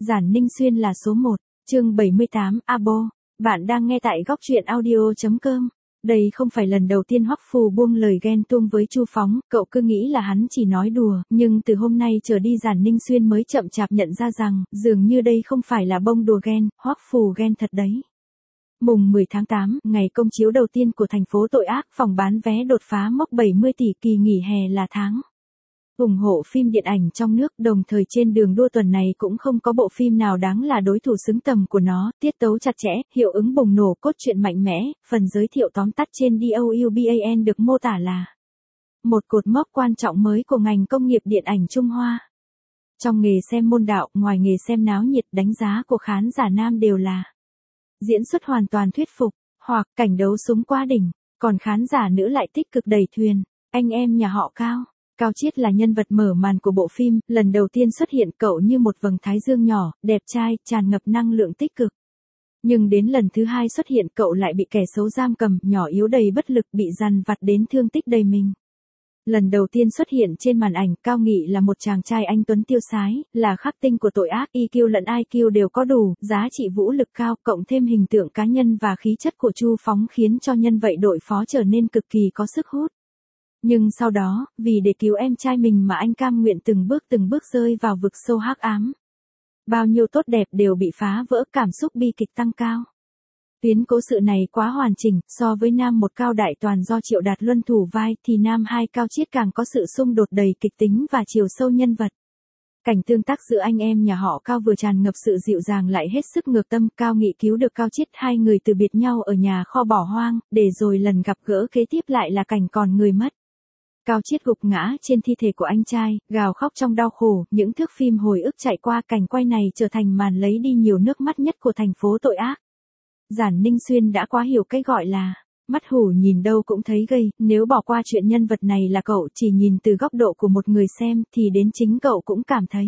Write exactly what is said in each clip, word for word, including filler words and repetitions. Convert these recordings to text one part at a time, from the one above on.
Giản Ninh Xuyên là số một, chương bảy mươi tám, Abo. Bạn đang nghe tại góc truyện audio chấm com. Đây không phải lần đầu tiên Hoắc Phù buông lời ghen tuông với Chu Phóng, cậu cứ nghĩ là hắn chỉ nói đùa, nhưng từ hôm nay trở đi Giản Ninh Xuyên mới chậm chạp nhận ra rằng, dường như đây không phải là bông đùa ghen, Hoắc Phù ghen thật đấy. Mùng mười tháng tám, ngày công chiếu đầu tiên của thành phố tội ác, phòng bán vé đột phá mốc bảy mươi tỷ, kỳ nghỉ hè là tháng ủng hộ phim điện ảnh trong nước, đồng thời trên đường đua tuần này cũng không có bộ phim nào đáng là đối thủ xứng tầm của nó, tiết tấu chặt chẽ, hiệu ứng bùng nổ, cốt truyện mạnh mẽ. Phần giới thiệu tóm tắt trên douban được mô tả là một cột mốc quan trọng mới của ngành công nghiệp điện ảnh Trung Hoa. Trong nghề xem môn đạo, ngoài nghề xem náo nhiệt, đánh giá của khán giả nam đều là diễn xuất hoàn toàn thuyết phục, hoặc cảnh đấu súng quá đỉnh, còn khán giả nữ lại tích cực đẩy thuyền, anh em nhà họ Cao. Cao Chiết là nhân vật mở màn của bộ phim, lần đầu tiên xuất hiện cậu như một vầng thái dương nhỏ, đẹp trai, tràn ngập năng lượng tích cực. Nhưng đến lần thứ hai xuất hiện cậu lại bị kẻ xấu giam cầm, nhỏ yếu đầy bất lực, bị dằn vặt đến thương tích đầy mình. Lần đầu tiên xuất hiện trên màn ảnh, Cao Nghị là một chàng trai anh tuấn tiêu sái, là khắc tinh của tội ác, i kiu lẫn i kiu đều có đủ, giá trị vũ lực cao, cộng thêm hình tượng cá nhân và khí chất của Chu Phóng khiến cho nhân vật đội phó trở nên cực kỳ có sức hút. Nhưng sau đó, vì để cứu em trai mình mà anh cam nguyện từng bước từng bước rơi vào vực sâu hắc ám. Bao nhiêu tốt đẹp đều bị phá vỡ, cảm xúc bi kịch tăng cao. Tuyến cố sự này quá hoàn chỉnh, so với nam một Cao Đại Toàn do Triệu Đạt Luân thủ vai thì nam hai Cao Chiết càng có sự xung đột đầy kịch tính và chiều sâu nhân vật. Cảnh tương tác giữa anh em nhà họ Cao vừa tràn ngập sự dịu dàng lại hết sức ngược tâm. Cao Nghị cứu được Cao Chiết, hai người từ biệt nhau ở nhà kho bỏ hoang, để rồi lần gặp gỡ kế tiếp lại là cảnh còn người mất. Cao Chiết gục ngã trên thi thể của anh trai, gào khóc trong đau khổ, những thước phim hồi ức chạy qua, cảnh quay này trở thành màn lấy đi nhiều nước mắt nhất của thành phố tội ác. Giản Ninh Xuyên đã quá hiểu cái gọi là mắt hủ nhìn đâu cũng thấy gây, nếu bỏ qua chuyện nhân vật này là cậu chỉ nhìn từ góc độ của một người xem thì đến chính cậu cũng cảm thấy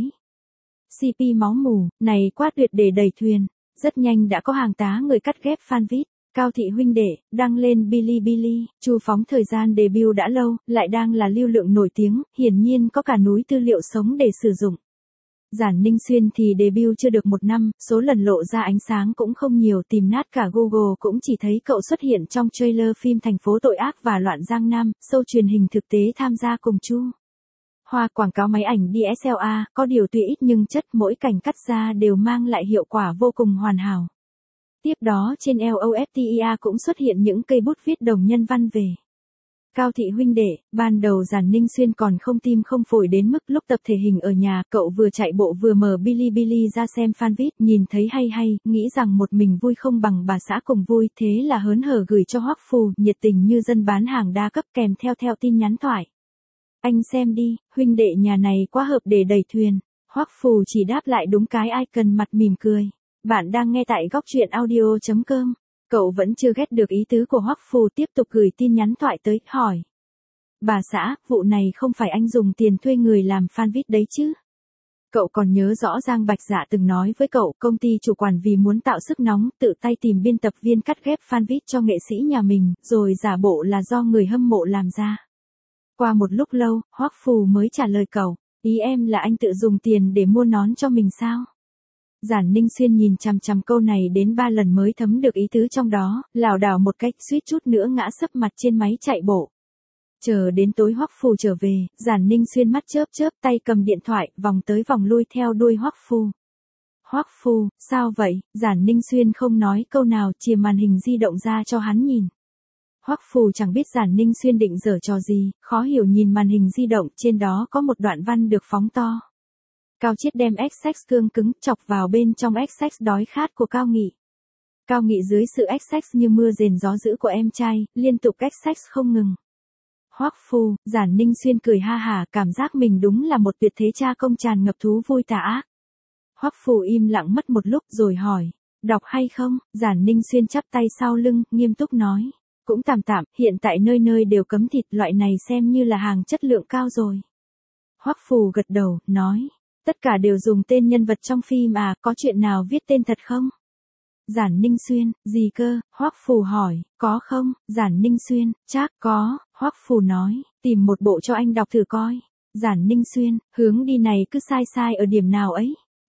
xê pê máu mù, này quá tuyệt để đẩy thuyền. Rất nhanh đã có hàng tá người cắt ghép fanviết. Cao thị huynh đệ, đăng lên Bilibili, Chu Phóng thời gian debut đã lâu, lại đang là lưu lượng nổi tiếng, hiển nhiên có cả núi tư liệu sống để sử dụng. Giản Ninh Xuyên thì debut chưa được một năm, số lần lộ ra ánh sáng cũng không nhiều, tìm nát cả Google cũng chỉ thấy cậu xuất hiện trong trailer phim Thành phố tội ác và Loạn Giang Nam, show truyền hình thực tế tham gia cùng Chu Hoa, quảng cáo máy ảnh đê ét lờ rờ, có điều tuy ít nhưng chất, mỗi cảnh cắt ra đều mang lại hiệu quả vô cùng hoàn hảo. Tiếp đó trên loftia cũng xuất hiện những cây bút viết đồng nhân văn về Cao thị huynh đệ. Ban đầu Giản Ninh Xuyên còn không tim không phổi đến mức lúc tập thể hình ở nhà, cậu vừa chạy bộ vừa mở Bilibili ra xem fanviết, nhìn thấy hay hay, nghĩ rằng một mình vui không bằng bà xã cùng vui, thế là hớn hở gửi cho Hoắc Phù, nhiệt tình như dân bán hàng đa cấp, kèm theo theo tin nhắn thoại. Anh xem đi, huynh đệ nhà này quá hợp để đẩy thuyền. Hoắc Phù chỉ đáp lại đúng cái icon mặt mỉm cười. Bạn đang nghe tại góc truyện audio chấm com. Cậu vẫn chưa ghét được ý tứ của Hoắc Phù, tiếp tục gửi tin nhắn thoại tới, hỏi. Bà xã, vụ này không phải anh dùng tiền thuê người làm fanviết đấy chứ? Cậu còn nhớ rõ Giang Bạch Dạ từng nói với cậu, công ty chủ quản vì muốn tạo sức nóng, tự tay tìm biên tập viên cắt ghép fanviết cho nghệ sĩ nhà mình, rồi giả bộ là do người hâm mộ làm ra. Qua một lúc lâu, Hoắc Phù mới trả lời cậu, ý em là anh tự dùng tiền để mua nón cho mình sao? Giản Ninh Xuyên nhìn chằm chằm câu này đến ba lần mới thấm được ý tứ trong đó, lảo đảo một cách suýt chút nữa ngã sấp mặt trên máy chạy bộ. Chờ đến tối Hoắc Phù trở về, Giản Ninh Xuyên mắt chớp chớp, tay cầm điện thoại, vòng tới vòng lui theo đuôi Hoắc Phù. Hoắc Phù, sao vậy? Giản Ninh Xuyên không nói câu nào, chìa màn hình di động ra cho hắn nhìn. Hoắc Phù chẳng biết Giản Ninh Xuyên định giở trò gì, khó hiểu nhìn màn hình di động, trên đó có một đoạn văn được phóng to. Cao Chiết đem ích xách cương cứng chọc vào bên trong ích xách đói khát của Cao Nghị. Cao Nghị dưới sự ích xách như mưa rền gió dữ của em trai, liên tục ích xách không ngừng. Hoắc Phù, Giản Ninh Xuyên cười ha hả, cảm giác mình đúng là một tuyệt thế cha công tràn ngập thú vui tà ác. Hoắc Phù im lặng mất một lúc rồi hỏi, đọc hay không? Giản Ninh Xuyên chắp tay sau lưng, nghiêm túc nói, cũng tạm tạm, hiện tại nơi nơi đều cấm thịt, loại này xem như là hàng chất lượng cao rồi. Hoắc Phù gật đầu, nói. Tất cả đều dùng tên nhân vật trong phim à, có chuyện nào viết tên thật không? Giản Ninh Xuyên, gì cơ? Hoắc Phù hỏi, có không? Giản Ninh Xuyên, chắc có. Hoắc Phù nói, tìm một bộ cho anh đọc thử coi. Giản Ninh Xuyên, hướng đi này cứ sai sai ở điểm nào ấy.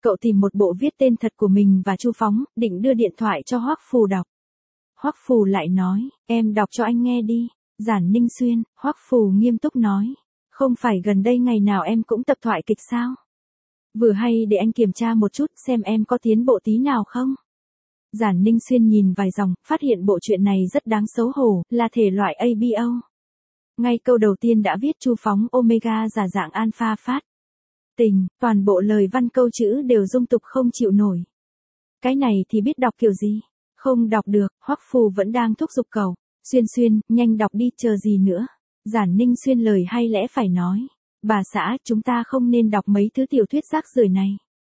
cậu tìm một bộ viết tên thật của mình và Chu Phóng, định đưa điện thoại cho Hoắc Phù đọc. Hoắc Phù lại nói, em đọc cho anh nghe đi. Giản Ninh Xuyên, Hoắc Phù nghiêm túc nói, không phải gần đây ngày nào em cũng tập thoại kịch sao? Vừa hay để anh kiểm tra một chút xem em có tiến bộ tí nào không? Giản Ninh Xuyên nhìn vài dòng, phát hiện bộ truyện này rất đáng xấu hổ, là thể loại a bê o. Ngay câu đầu tiên đã viết Chu Phóng Omega giả dạng Alpha phát tình, toàn bộ lời văn câu chữ đều dung tục không chịu nổi. Cái này thì biết đọc kiểu gì? Không đọc được, Hoắc Phù vẫn đang thúc giục cậu. Xuyên Xuyên, nhanh đọc đi, chờ gì nữa? Giản Ninh Xuyên lời hay lẽ phải nói. Bà xã, chúng ta không nên đọc mấy thứ tiểu thuyết rác rưởi này.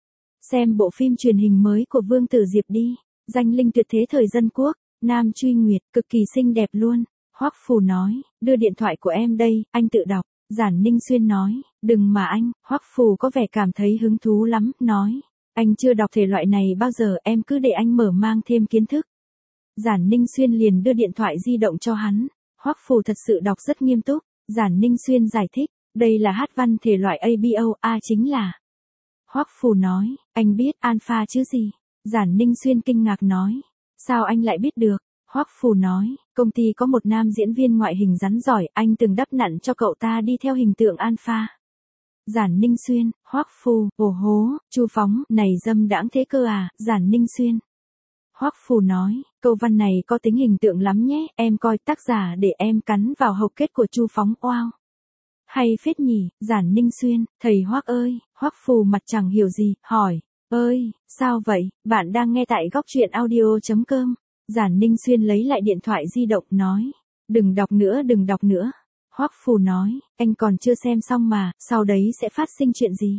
Xem bộ phim truyền hình mới của Vương Tử Diệp đi. Danh linh tuyệt thế thời dân quốc, Nam Truy Nguyệt, cực kỳ xinh đẹp luôn. Hoắc Phù nói, đưa điện thoại của em đây, anh tự đọc. Giản Ninh Xuyên nói, đừng mà anh. Hoắc Phù có vẻ cảm thấy hứng thú lắm, nói, anh chưa đọc thể loại này bao giờ, em cứ để anh mở mang thêm kiến thức. Giản Ninh Xuyên liền đưa điện thoại di động cho hắn. Hoắc Phù thật sự đọc rất nghiêm túc. Giản Ninh Xuyên giải thích, đây là hát văn thể loại a bê o, A chính là. Hoắc Phù nói, anh biết alpha chứ gì? Giản Ninh Xuyên kinh ngạc nói, sao anh lại biết được? Hoắc Phù nói, công ty có một nam diễn viên ngoại hình rắn giỏi, anh từng đắp nặn cho cậu ta đi theo hình tượng alpha. Giản Ninh Xuyên, Hoắc Phù, ồ hố, Chu Phóng, này dâm đãng thế cơ à? Giản Ninh Xuyên. Hoắc Phù nói, câu văn này có tính hình tượng lắm nhé, em coi tác giả để em cắn vào hộc kết của Chu Phóng, oao. Hay phết nhỉ? Giản Ninh Xuyên, thầy Hoắc ơi. Hoắc Phù mặt chẳng hiểu gì, hỏi, ơi, sao vậy? Bạn đang nghe tại góc truyện audio chấm com. Giản Ninh Xuyên lấy lại điện thoại di động, nói, đừng đọc nữa, đừng đọc nữa. Hoắc Phù nói, anh còn chưa xem xong mà, sau đấy sẽ phát sinh chuyện gì?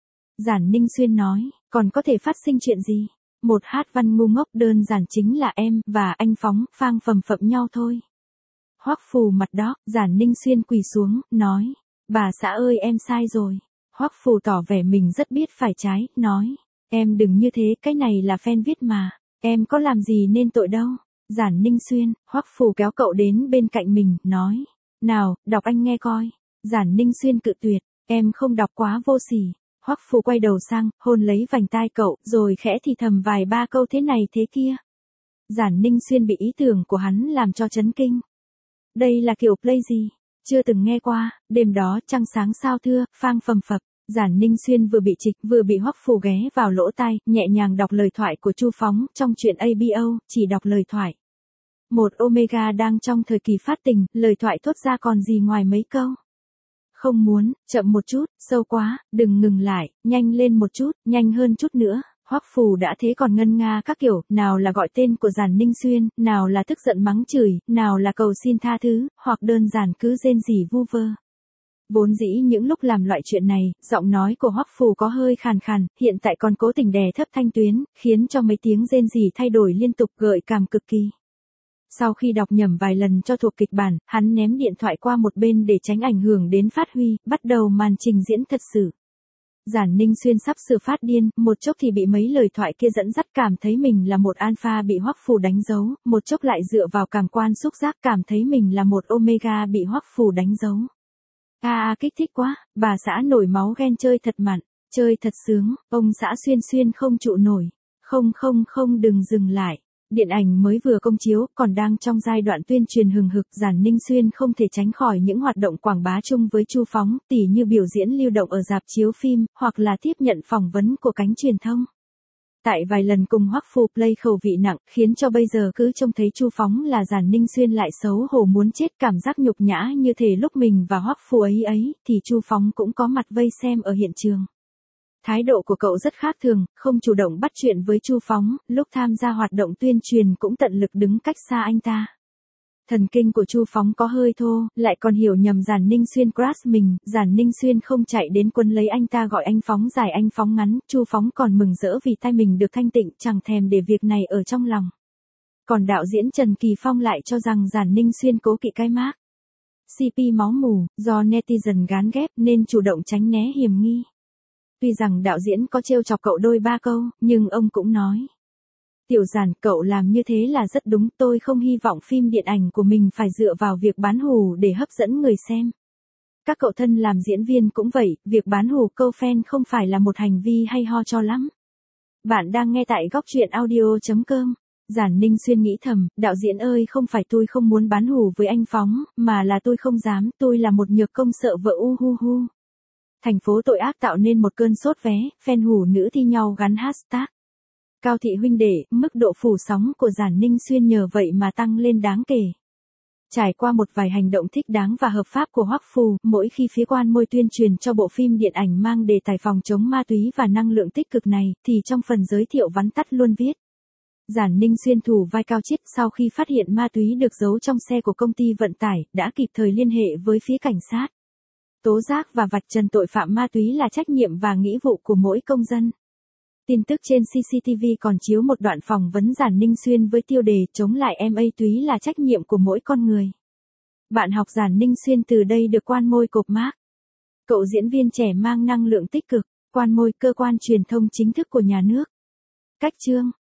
Giản Ninh Xuyên nói, còn có thể phát sinh chuyện gì? Một hát văn ngu ngốc, đơn giản chính là em và anh Phóng phang phầm phậm nhau thôi. Hoắc Phù mặt đó, Giản Ninh Xuyên quỳ xuống, nói, bà xã ơi, em sai rồi. Hoắc Phù tỏ vẻ mình rất biết phải trái, nói, em đừng như thế, cái này là fan viết mà, em có làm gì nên tội đâu. Giản Ninh Xuyên, Hoắc Phù kéo cậu đến bên cạnh mình, nói, nào, đọc anh nghe coi. Giản Ninh Xuyên cự tuyệt, em không đọc, quá vô sỉ. Hoắc Phù quay đầu sang, hôn lấy vành tai cậu, rồi khẽ thì thầm vài ba câu thế này thế kia. Giản Ninh Xuyên bị ý tưởng của hắn làm cho chấn kinh. Đây là kiểu play gì? Chưa từng nghe qua. Đêm đó trăng sáng sao thưa, phang phầm phập. Giản Ninh Xuyên vừa bị trịch, vừa bị Hoắc Phù ghé vào lỗ tai, nhẹ nhàng đọc lời thoại của Chu Phóng trong truyện a bê o, chỉ đọc lời thoại. Một Omega đang trong thời kỳ phát tình, lời thoại thốt ra còn gì ngoài mấy câu. Không muốn, chậm một chút, sâu quá, đừng ngừng lại, nhanh lên một chút, nhanh hơn chút nữa. Hoắc Phù đã thế còn ngân nga các kiểu, nào là gọi tên của Giản Ninh Xuyên, nào là tức giận mắng chửi, nào là cầu xin tha thứ, hoặc đơn giản cứ rên rỉ vu vơ. Vốn dĩ những lúc làm loại chuyện này, giọng nói của Hoắc Phù có hơi khàn khàn, hiện tại còn cố tình đè thấp thanh tuyến, khiến cho mấy tiếng rên rỉ thay đổi liên tục, gợi cảm cực kỳ. Sau khi đọc nhầm vài lần cho thuộc kịch bản, hắn ném điện thoại qua một bên để tránh ảnh hưởng đến phát huy, bắt đầu màn trình diễn thật sự. Giản Ninh Xuyên sắp sửa phát điên, một chốc thì bị mấy lời thoại kia dẫn dắt cảm thấy mình là một alpha bị Hoắc Phù đánh dấu, một chốc lại dựa vào cảm quan xúc giác cảm thấy mình là một omega bị Hoắc Phù đánh dấu. A à, kích thích quá, bà xã nổi máu ghen, chơi thật mặn, chơi thật sướng, ông xã Xuyên Xuyên không trụ nổi. Không không không, đừng dừng lại. Điện ảnh mới vừa công chiếu, còn đang trong giai đoạn tuyên truyền hừng hực, Giản Ninh Xuyên không thể tránh khỏi những hoạt động quảng bá chung với Chu Phóng, tỉ như biểu diễn lưu động ở rạp chiếu phim, hoặc là tiếp nhận phỏng vấn của cánh truyền thông. Tại vài lần cùng Hoắc Phù play khẩu vị nặng, khiến cho bây giờ cứ trông thấy Chu Phóng là Giản Ninh Xuyên lại xấu hổ muốn chết, cảm giác nhục nhã như thể lúc mình và Hoắc Phù ấy ấy, thì Chu Phóng cũng có mặt vây xem ở hiện trường. Thái độ của cậu rất khác thường, không chủ động bắt chuyện với Chu Phóng, lúc tham gia hoạt động tuyên truyền cũng tận lực đứng cách xa anh ta. Thần kinh của Chu Phóng có hơi thô, lại còn hiểu nhầm Giản Ninh Xuyên crush mình, Giản Ninh Xuyên không chạy đến quấn lấy anh ta gọi anh Phóng dài anh Phóng ngắn, Chu Phóng còn mừng rỡ vì tai mình được thanh tịnh, chẳng thèm để việc này ở trong lòng. Còn đạo diễn Trần Kỳ Phong lại cho rằng Giản Ninh Xuyên cố kỵ cái mác xê pê máu mù, do netizen gán ghép nên chủ động tránh né hiểm nghi. Tuy rằng đạo diễn có trêu chọc cậu đôi ba câu, nhưng ông cũng nói. Tiểu Giản, cậu làm như thế là rất đúng, tôi không hy vọng phim điện ảnh của mình phải dựa vào việc bán hủ để hấp dẫn người xem. Các cậu thân làm diễn viên cũng vậy, việc bán hủ câu fan không phải là một hành vi hay ho cho lắm. Bạn đang nghe tại góc truyện audio.com. Giản Ninh Xuyên nghĩ thầm, đạo diễn ơi, không phải tôi không muốn bán hủ với anh Phóng, mà là tôi không dám, tôi là một nhược công sợ vợ u hu hu. Thành phố tội ác tạo nên một cơn sốt vé, fan hủ nữ thi nhau gắn hashtag. Cao thị huynh đệ, mức độ phủ sóng của Giản Ninh Xuyên nhờ vậy mà tăng lên đáng kể. Trải qua một vài hành động thích đáng và hợp pháp của Hoắc Phù, mỗi khi phía quan môi tuyên truyền cho bộ phim điện ảnh mang đề tài phòng chống ma túy và năng lượng tích cực này, thì trong phần giới thiệu vắn tắt luôn viết. Giản Ninh Xuyên thủ vai Cao Chiết sau khi phát hiện ma túy được giấu trong xe của công ty vận tải, đã kịp thời liên hệ với phía cảnh sát. Tố giác và vạch trần tội phạm ma túy là trách nhiệm và nghĩa vụ của mỗi công dân. Tin tức trên xê xê tê vê còn chiếu một đoạn phỏng vấn Giản Ninh Xuyên với tiêu đề chống lại ma túy là trách nhiệm của mỗi con người. Bạn học Giản Ninh Xuyên từ đây được quan môi cộp mác. Cậu diễn viên trẻ mang năng lượng tích cực, quan môi cơ quan truyền thông chính thức của nhà nước. Cách chương